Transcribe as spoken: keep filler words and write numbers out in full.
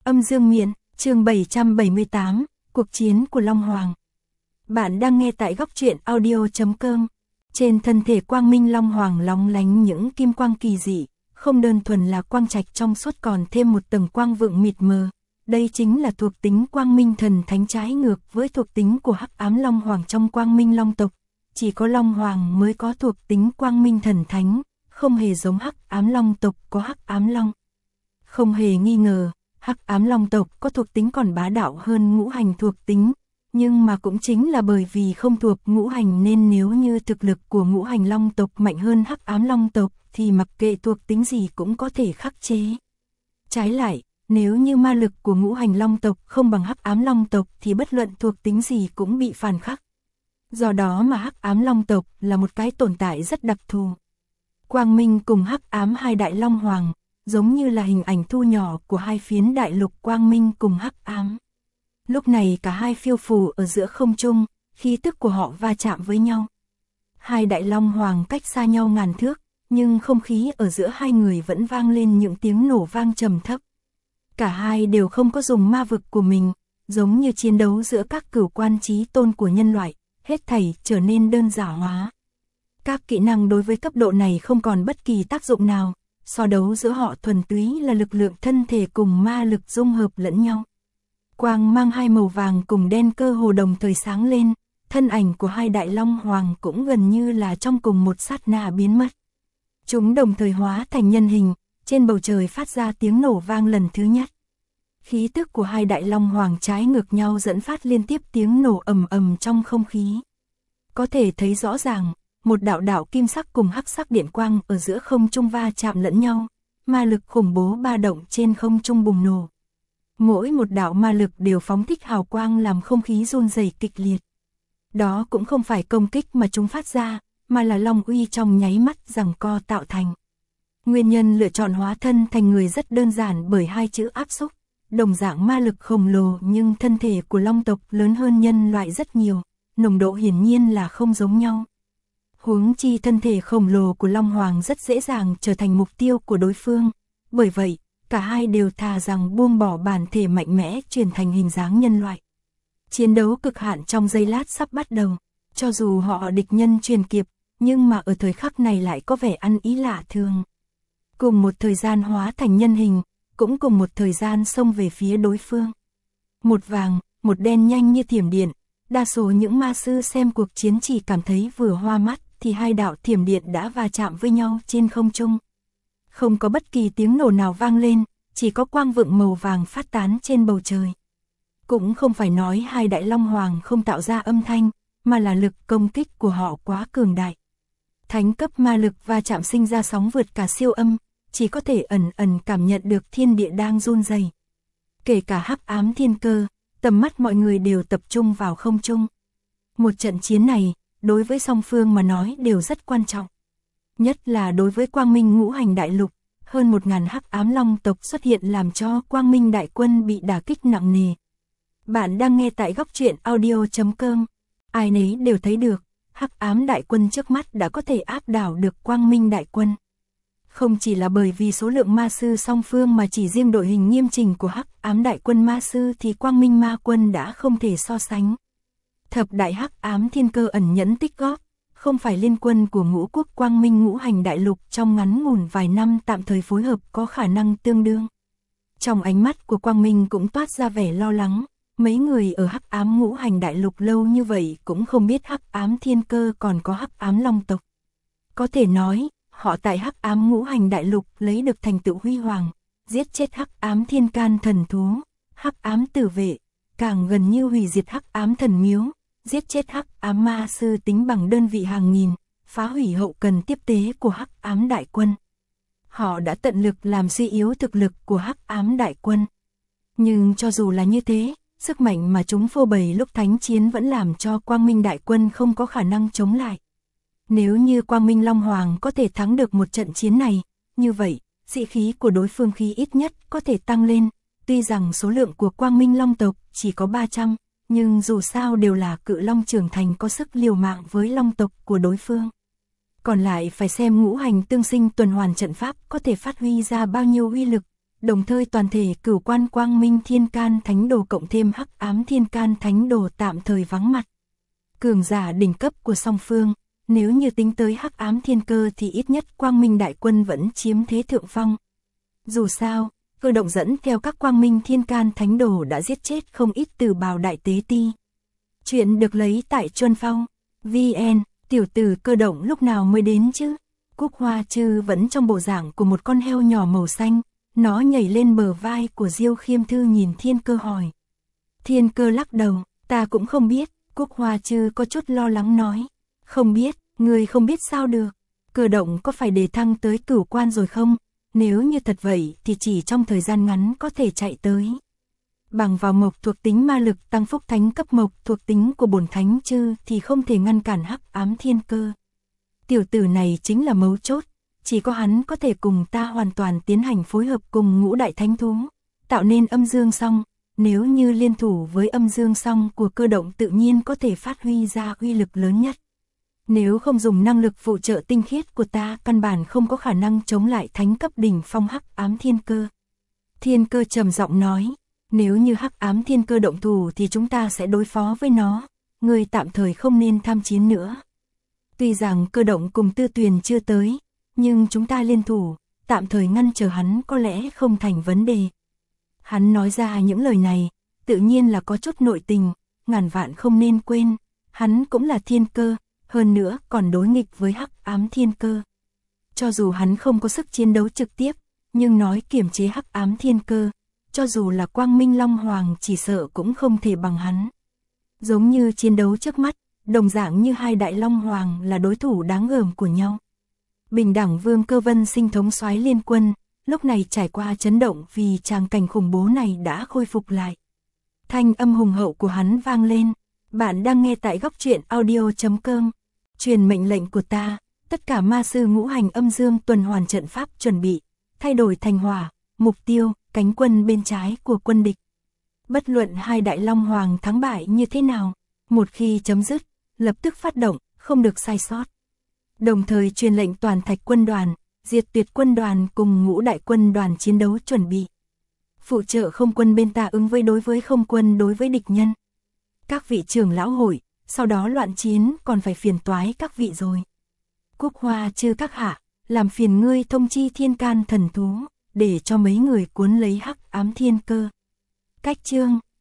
Âm Dương Miện, chương bảy trăm bảy mươi tám, Cuộc chiến của Long Hoàng. Bạn đang nghe tại góc truyện audio chấm com. Trên thân thể quang minh Long Hoàng lóng lánh những kim quang kỳ dị, không đơn thuần là quang trạch trong suốt còn thêm một tầng quang vượng mịt mờ. Đây chính là thuộc tính quang minh thần thánh trái ngược với thuộc tính của hắc ám Long Hoàng trong quang minh Long tộc. Chỉ có Long Hoàng mới có thuộc tính quang minh thần thánh, không hề giống hắc ám Long tộc có hắc ám Long. Không hề nghi ngờ, hắc ám Long tộc có thuộc tính còn bá đạo hơn ngũ hành thuộc tính, nhưng mà cũng chính là bởi vì không thuộc ngũ hành nên nếu như thực lực của ngũ hành Long tộc mạnh hơn hắc ám Long tộc thì mặc kệ thuộc tính gì cũng có thể khắc chế. Trái lại, nếu như ma lực của ngũ hành Long tộc không bằng hắc ám Long tộc thì bất luận thuộc tính gì cũng bị phản khắc. Do đó mà hắc ám Long tộc là một cái tồn tại rất đặc thù. Quang Minh cùng hắc ám hai đại Long Hoàng, giống như là hình ảnh thu nhỏ của hai phiến đại lục quang minh cùng hắc ám. Lúc này cả hai phiêu phù ở giữa không trung, khí tức của họ va chạm với nhau. Hai đại Long Hoàng cách xa nhau ngàn thước, nhưng không khí ở giữa hai người vẫn vang lên những tiếng nổ vang trầm thấp. Cả hai đều không có dùng ma vực của mình, giống như chiến đấu giữa các cửu quan chí tôn của nhân loại, hết thảy trở nên đơn giản hóa. Các kỹ năng đối với cấp độ này không còn bất kỳ tác dụng nào. So đấu giữa họ thuần túy là lực lượng thân thể cùng ma lực dung hợp lẫn nhau. Quang mang hai màu vàng cùng đen cơ hồ đồng thời sáng lên, thân ảnh của hai đại Long Hoàng cũng gần như là trong cùng một sát na biến mất. Chúng đồng thời hóa thành nhân hình, trên bầu trời phát ra tiếng nổ vang lần thứ nhất. Khí tức của hai đại Long Hoàng trái ngược nhau dẫn phát liên tiếp tiếng nổ ầm ầm trong không khí. Có thể thấy rõ ràng, một đạo đạo kim sắc cùng hắc sắc điện quang ở giữa không trung va chạm lẫn nhau, ma lực khủng bố ba động trên không trung bùng nổ. Mỗi một đạo ma lực đều phóng thích hào quang làm không khí run rẩy kịch liệt. Đó cũng không phải công kích mà chúng phát ra, mà là long uy trong nháy mắt giằng co tạo thành. Nguyên nhân lựa chọn hóa thân thành người rất đơn giản bởi hai chữ áp xúc. Đồng dạng ma lực khổng lồ nhưng thân thể của Long tộc lớn hơn nhân loại rất nhiều, nồng độ hiển nhiên là không giống nhau. Huống chi thân thể khổng lồ của Long Hoàng rất dễ dàng trở thành mục tiêu của đối phương, bởi vậy, cả hai đều thà rằng buông bỏ bản thể mạnh mẽ chuyển thành hình dáng nhân loại. Chiến đấu cực hạn trong giây lát sắp bắt đầu, cho dù họ địch nhân truyền kiệp, nhưng mà ở thời khắc này lại có vẻ ăn ý lạ thường. Cùng một thời gian hóa thành nhân hình, cũng cùng một thời gian xông về phía đối phương. Một vàng, một đen nhanh như thiểm điện, đa số những ma sư xem cuộc chiến chỉ cảm thấy vừa hoa mắt, thì hai đạo thiểm điện đã va chạm với nhau trên không trung. Không có bất kỳ tiếng nổ nào vang lên, chỉ có quang vượng màu vàng phát tán trên bầu trời. Cũng không phải nói hai đại Long Hoàng không tạo ra âm thanh, mà là lực công kích của họ quá cường đại. Thánh cấp ma lực va chạm sinh ra sóng vượt cả siêu âm, chỉ có thể ẩn ẩn cảm nhận được thiên địa đang run rẩy. Kể cả hắc ám thiên cơ, tầm mắt mọi người đều tập trung vào không trung. Một trận chiến này, đối với song phương mà nói đều rất quan trọng. Nhất là đối với quang minh ngũ hành đại lục, hơn một ngàn hắc ám Long tộc xuất hiện làm cho quang minh đại quân bị đả kích nặng nề. Bạn đang nghe tại góc truyện audio chấm com. Ai nấy đều thấy được, hắc ám đại quân trước mắt đã có thể áp đảo được quang minh đại quân. Không chỉ là bởi vì số lượng ma sư song phương mà chỉ riêng đội hình nghiêm chỉnh của hắc ám đại quân ma sư thì quang minh ma quân đã không thể so sánh. Thập đại hắc ám thiên cơ ẩn nhẫn tích góp, không phải liên quân của ngũ quốc quang minh ngũ hành đại lục trong ngắn ngủn vài năm tạm thời phối hợp có khả năng tương đương. Trong ánh mắt của quang minh cũng toát ra vẻ lo lắng, mấy người ở hắc ám ngũ hành đại lục lâu như vậy cũng không biết hắc ám thiên cơ còn có hắc ám Long tộc. Có thể nói, họ tại hắc ám ngũ hành đại lục lấy được thành tựu huy hoàng, giết chết hắc ám thiên can thần thú, hắc ám tử vệ, càng gần như hủy diệt hắc ám thần miếu, giết chết hắc ám ma sư tính bằng đơn vị hàng nghìn, phá hủy hậu cần tiếp tế của hắc ám đại quân. Họ đã tận lực làm suy yếu thực lực của hắc ám đại quân. Nhưng cho dù là như thế, sức mạnh mà chúng phô bày lúc thánh chiến vẫn làm cho quang minh đại quân không có khả năng chống lại. Nếu như quang minh Long Hoàng có thể thắng được một trận chiến này, như vậy, sĩ khí của đối phương khí ít nhất có thể tăng lên. Tuy rằng số lượng của quang minh Long tộc chỉ có ba trăm, nhưng dù sao đều là cự long trưởng thành có sức liều mạng với Long tộc của đối phương. Còn lại phải xem ngũ hành tương sinh tuần hoàn trận pháp có thể phát huy ra bao nhiêu uy lực, đồng thời toàn thể cửu quan quang minh thiên can thánh đồ cộng thêm hắc ám thiên can thánh đồ tạm thời vắng mặt. Cường giả đỉnh cấp của song phương, nếu như tính tới hắc ám thiên cơ thì ít nhất quang minh đại quân vẫn chiếm thế thượng phong. Dù sao, cơ động dẫn theo các quang minh thiên can thánh đồ đã giết chết không ít từ bào đại tế ti. Chuyện được lấy tại Chuân Phong. vê en, tiểu tử cơ động lúc nào mới đến chứ? Cúc Hoa Trư vẫn trong bộ dạng của một con heo nhỏ màu xanh, nó nhảy lên bờ vai của Diêu Khiêm Thư nhìn Thiên Cơ hỏi. Thiên Cơ lắc đầu, ta cũng không biết, Cúc Hoa Trư có chút lo lắng nói. Không biết, người không biết sao được, cơ động có phải đề thăng tới cửu quan rồi không? Nếu như thật vậy thì chỉ trong thời gian ngắn có thể chạy tới. Bằng vào mộc thuộc tính ma lực tăng phúc thánh cấp mộc thuộc tính của bổn thánh chư thì không thể ngăn cản hắc ám thiên cơ. Tiểu tử này chính là mấu chốt, chỉ có hắn có thể cùng ta hoàn toàn tiến hành phối hợp cùng ngũ đại thánh thú, tạo nên âm dương song. Nếu như liên thủ với âm dương song của cơ động tự nhiên có thể phát huy ra uy lực lớn nhất. Nếu không dùng năng lực phụ trợ tinh khiết của ta căn bản không có khả năng chống lại thánh cấp đỉnh phong hắc ám thiên cơ. Thiên Cơ trầm giọng nói, nếu như hắc ám thiên cơ động thủ thì chúng ta sẽ đối phó với nó, người tạm thời không nên tham chiến nữa. Tuy rằng cơ động cùng Tư Tuyền chưa tới, nhưng chúng ta liên thủ, tạm thời ngăn chờ hắn có lẽ không thành vấn đề. Hắn nói ra những lời này, tự nhiên là có chút nội tình, ngàn vạn không nên quên, hắn cũng là thiên cơ, hơn nữa còn đối nghịch với hắc ám thiên cơ. Cho dù hắn không có sức chiến đấu trực tiếp, nhưng nói kiểm chế hắc ám thiên cơ, cho dù là Quang Minh Long Hoàng chỉ sợ cũng không thể bằng hắn. Giống như chiến đấu trước mắt, đồng dạng như hai đại Long Hoàng là đối thủ đáng gờm của nhau. Bình đẳng Vương Cơ Vân sinh thống soái liên quân, lúc này trải qua chấn động vì tràng cảnh khủng bố này đã khôi phục lại. Thanh âm hùng hậu của hắn vang lên, bạn đang nghe tại góc truyện audio chấm com. Truyền mệnh lệnh của ta, tất cả ma sư ngũ hành âm dương tuần hoàn trận pháp chuẩn bị, thay đổi thành hỏa, mục tiêu, cánh quân bên trái của quân địch. Bất luận hai đại Long Hoàng thắng bại như thế nào, một khi chấm dứt, lập tức phát động, không được sai sót. Đồng thời truyền lệnh toàn thạch quân đoàn, diệt tuyệt quân đoàn cùng ngũ đại quân đoàn chiến đấu chuẩn bị. Phụ trợ không quân bên ta ứng với đối với không quân đối với địch nhân. Các vị trưởng lão hội, sau đó loạn chiến còn phải phiền toái các vị rồi. Cúc Hoa Trư các hạ, làm phiền ngươi thông chi thiên can thần thú, để cho mấy người cuốn lấy hắc ám thiên cơ. Cách chương